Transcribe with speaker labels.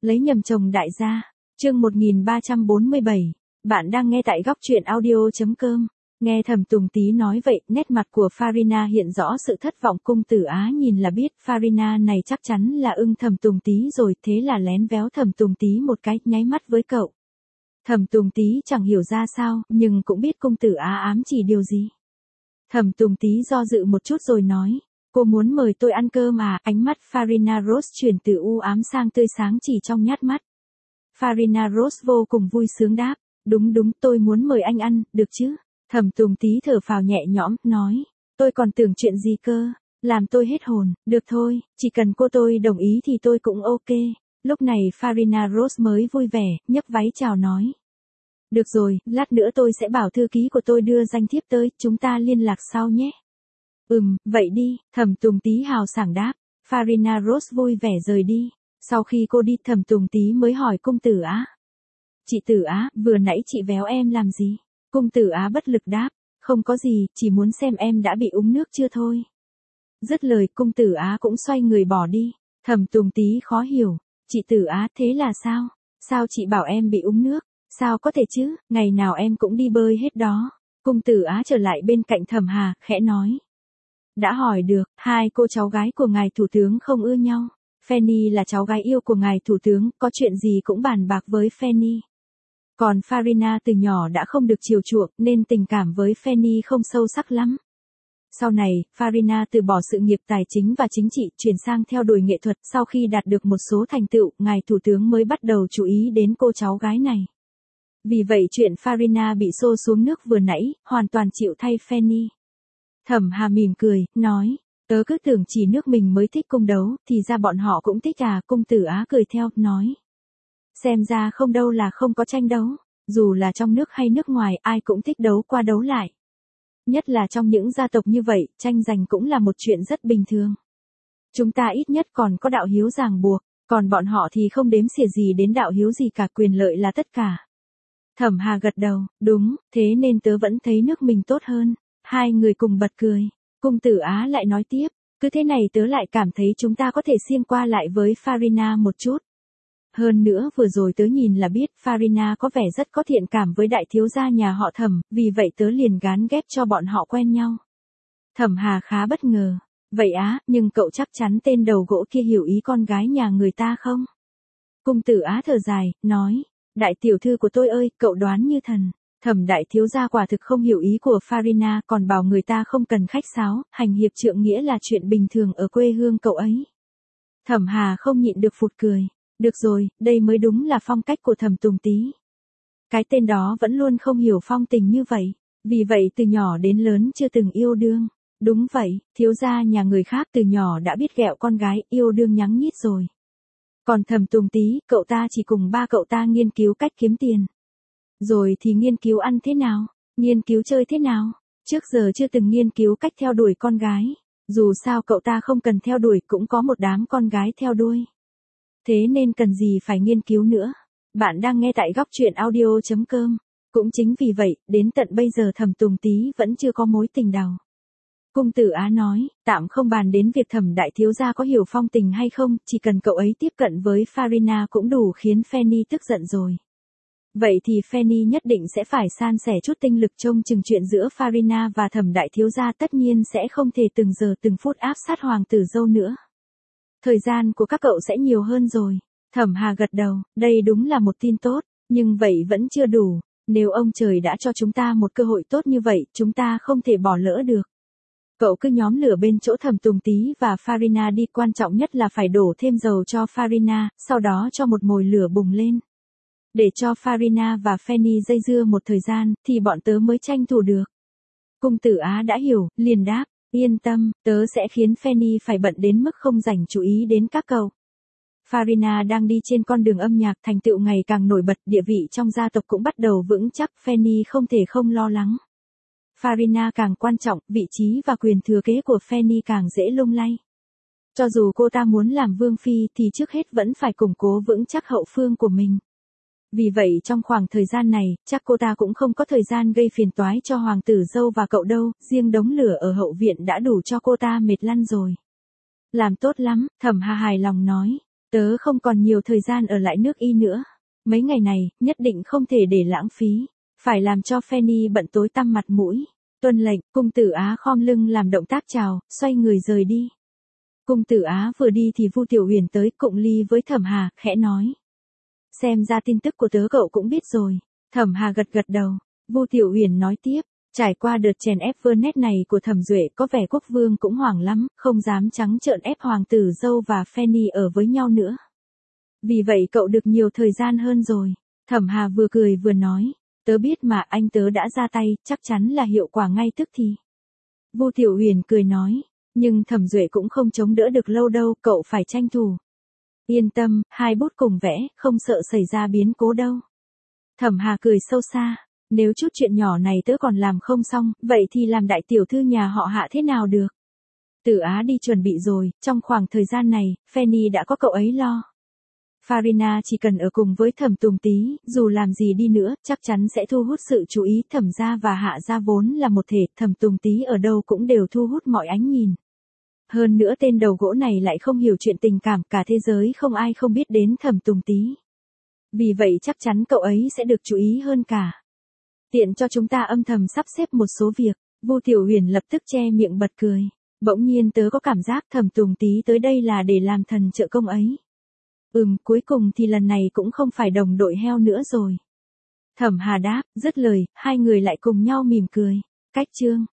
Speaker 1: Lấy nhầm chồng đại gia. Chương 1347. Bạn đang nghe tại góc truyện audio.com. Nghe Thẩm Tùng Tý nói vậy, nét mặt của Farina hiện rõ sự thất vọng. Cung Tử Á nhìn là biết Farina này chắc chắn là ưng Thẩm Tùng Tý rồi, thế là lén véo Thẩm Tùng Tý một cái, nháy mắt với cậu. Thẩm Tùng Tý chẳng hiểu ra sao, nhưng cũng biết Cung Tử Á ám chỉ điều gì. Thẩm Tùng Tý do dự một chút rồi nói, cô muốn mời tôi ăn cơm à? Ánh mắt Farina Rose chuyển từ u ám sang tươi sáng chỉ trong nhát mắt. Farina Rose vô cùng vui sướng đáp, đúng, tôi muốn mời anh ăn, được chứ? Thẩm Tùng Tý thở phào nhẹ nhõm, nói, tôi còn tưởng chuyện gì cơ, làm tôi hết hồn, được thôi, chỉ cần cô tôi đồng ý thì tôi cũng ok. Lúc này Farina Rose mới vui vẻ, nhấc váy chào nói. Được rồi, lát nữa tôi sẽ bảo thư ký của tôi đưa danh thiếp tới, chúng ta liên lạc sau nhé. Vậy đi, Thẩm Tùng Tý hào sảng đáp. Farina Rose vui vẻ rời đi. Sau khi cô đi, Thẩm Tùng Tý mới hỏi Cung Tử Á. Chị Tử Á, vừa nãy chị véo em làm gì? Cung Tử Á bất lực đáp, không có gì, chỉ muốn xem em đã bị uống nước chưa thôi. Dứt lời, Cung Tử Á cũng xoay người bỏ đi. Thẩm Tùng Tý khó hiểu, chị Tử Á, thế là sao? Sao chị bảo em bị uống nước? Sao có thể chứ, ngày nào em cũng đi bơi hết đó. Cung Tử Á trở lại bên cạnh Thẩm Hà, khẽ nói. Đã hỏi được, hai cô cháu gái của ngài thủ tướng không ưa nhau. Fanny là cháu gái yêu của ngài thủ tướng, có chuyện gì cũng bàn bạc với Fanny. Còn Farina từ nhỏ đã không được chiều chuộng nên tình cảm với Fanny không sâu sắc lắm. Sau này, Farina từ bỏ sự nghiệp tài chính và chính trị, chuyển sang theo đuổi nghệ thuật. Sau khi đạt được một số thành tựu, ngài thủ tướng mới bắt đầu chú ý đến cô cháu gái này. Vì vậy chuyện Farina bị xô xuống nước vừa nãy, hoàn toàn chịu thay Fanny. Thẩm Hà mỉm cười, nói, tớ cứ tưởng chỉ nước mình mới thích cung đấu, thì ra bọn họ cũng thích à? Cung Tử Á cười theo, nói. Xem ra không đâu là không có tranh đấu, dù là trong nước hay nước ngoài, ai cũng thích đấu qua đấu lại. Nhất là trong những gia tộc như vậy, tranh giành cũng là một chuyện rất bình thường. Chúng ta ít nhất còn có đạo hiếu ràng buộc, còn bọn họ thì không đếm xỉa gì đến đạo hiếu gì cả, quyền lợi là tất cả. Thẩm Hà gật đầu, đúng, thế nên tớ vẫn thấy nước mình tốt hơn. Hai người cùng bật cười. Cung Tử Á lại nói tiếp, cứ thế này tớ lại cảm thấy chúng ta có thể xiên qua lại với Farina một chút. Hơn nữa vừa rồi tớ nhìn là biết Farina có vẻ rất có thiện cảm với đại thiếu gia nhà họ Thẩm, vì vậy tớ liền gán ghép cho bọn họ quen nhau. Thẩm Hà khá bất ngờ. Vậy á, nhưng cậu chắc chắn tên đầu gỗ kia hiểu ý con gái nhà người ta không? Cung Tử Á thở dài, nói, đại tiểu thư của tôi ơi, cậu đoán như thần. Thẩm đại thiếu gia quả thực không hiểu ý của Farina, còn bảo người ta không cần khách sáo, hành hiệp trượng nghĩa là chuyện bình thường ở quê hương cậu ấy. Thẩm Hà không nhịn được phụt cười. Được rồi, đây mới đúng là phong cách của Thẩm Tùng Tý. Cái tên đó vẫn luôn không hiểu phong tình như vậy, vì vậy từ nhỏ đến lớn chưa từng yêu đương. Đúng vậy, thiếu gia nhà người khác từ nhỏ đã biết ghẹo con gái, yêu đương nhắng nhít rồi. Còn Thẩm Tùng Tý, cậu ta chỉ cùng ba cậu ta nghiên cứu cách kiếm tiền. Rồi thì nghiên cứu ăn thế nào, nghiên cứu chơi thế nào, trước giờ chưa từng nghiên cứu cách theo đuổi con gái. Dù sao cậu ta không cần theo đuổi, cũng có một đám con gái theo đuôi. Thế nên cần gì phải nghiên cứu nữa. Bạn đang nghe tại góc truyện audio.com. Cũng chính vì vậy, đến tận bây giờ Thẩm Tùng Tý vẫn chưa có mối tình đầu. Cung Tử Á nói, tạm không bàn đến việc Thẩm đại thiếu gia có hiểu phong tình hay không, chỉ cần cậu ấy tiếp cận với Farina cũng đủ khiến Fanny tức giận rồi. Vậy thì Fanny nhất định sẽ phải san sẻ chút tinh lực trông chừng chuyện giữa Farina và Thẩm đại thiếu gia, tất nhiên sẽ không thể từng giờ từng phút áp sát hoàng tử dâu nữa. Thời gian của các cậu sẽ nhiều hơn rồi. Thẩm Hà gật đầu, đây đúng là một tin tốt, nhưng vậy vẫn chưa đủ. Nếu ông trời đã cho chúng ta một cơ hội tốt như vậy, chúng ta không thể bỏ lỡ được. Cậu cứ nhóm lửa bên chỗ Thẩm Tùng Tý và Farina đi, quan trọng nhất là phải đổ thêm dầu cho Farina, sau đó cho một mồi lửa bùng lên. Để cho Farina và Fanny dây dưa một thời gian, thì bọn tớ mới tranh thủ được. Cung Tử Á đã hiểu, liền đáp, yên tâm, tớ sẽ khiến Fanny phải bận đến mức không dành chú ý đến các cậu. Farina đang đi trên con đường âm nhạc, thành tựu ngày càng nổi bật, địa vị trong gia tộc cũng bắt đầu vững chắc, Fanny không thể không lo lắng. Farina càng quan trọng, vị trí và quyền thừa kế của Fanny càng dễ lung lay. Cho dù cô ta muốn làm vương phi thì trước hết vẫn phải củng cố vững chắc hậu phương của mình. Vì vậy trong khoảng thời gian này, chắc cô ta cũng không có thời gian gây phiền toái cho hoàng tử dâu và cậu đâu, riêng đống lửa ở hậu viện đã đủ cho cô ta mệt lăn rồi. Làm tốt lắm, Thẩm Hà hài lòng nói. Tớ không còn nhiều thời gian ở lại nước Y nữa. Mấy ngày này, nhất định không thể để lãng phí. Phải làm cho Fanny bận tối tăm mặt mũi. Tuân lệnh, cung tử Á khom lưng làm động tác chào, xoay người rời đi. Cung tử Á vừa đi thì Vu Tiểu Huyền tới cụng ly với Thẩm Hà, khẽ nói. Xem ra tin tức của tớ cậu cũng biết rồi. Thẩm Hà gật gật đầu. Vu Tiểu Huyền nói tiếp. Trải qua đợt chèn ép Vernet này của Thẩm Duệ, có vẻ quốc vương cũng hoảng lắm, không dám trắng trợn ép hoàng tử dâu và Fanny ở với nhau nữa. Vì vậy cậu được nhiều thời gian hơn rồi. Thẩm Hà vừa cười vừa nói. Tớ biết mà, anh tớ đã ra tay, chắc chắn là hiệu quả ngay tức thì. Vu Tiểu Huyền cười nói. Nhưng Thẩm Duệ cũng không chống đỡ được lâu đâu, cậu phải tranh thủ. Yên tâm, hai bút cùng vẽ, không sợ xảy ra biến cố đâu. Thẩm Hà cười sâu xa. Nếu chút chuyện nhỏ này tớ còn làm không xong, vậy thì làm đại tiểu thư nhà họ Hạ thế nào được? Tử Á đi chuẩn bị rồi, trong khoảng thời gian này, Fanny đã có cậu ấy lo. Farina chỉ cần ở cùng với Thẩm Tùng Tý, dù làm gì đi nữa, chắc chắn sẽ thu hút sự chú ý. Thẩm gia và Hạ gia vốn là một thể, Thẩm Tùng Tý ở đâu cũng đều thu hút mọi ánh nhìn. Hơn nữa tên đầu gỗ này lại không hiểu chuyện tình cảm, cả thế giới không ai không biết đến Thẩm Tùng Tý. Vì vậy chắc chắn cậu ấy sẽ được chú ý hơn cả. Tiện cho chúng ta âm thầm sắp xếp một số việc. Vu Tiểu Huyền lập tức che miệng bật cười. Bỗng nhiên tớ có cảm giác Thẩm Tùng Tý tới đây là để làm thần trợ công ấy. Cuối cùng thì lần này cũng không phải đồng đội heo nữa rồi. Thẩm Hà đáp, dứt lời, hai người lại cùng nhau mỉm cười. Cách chương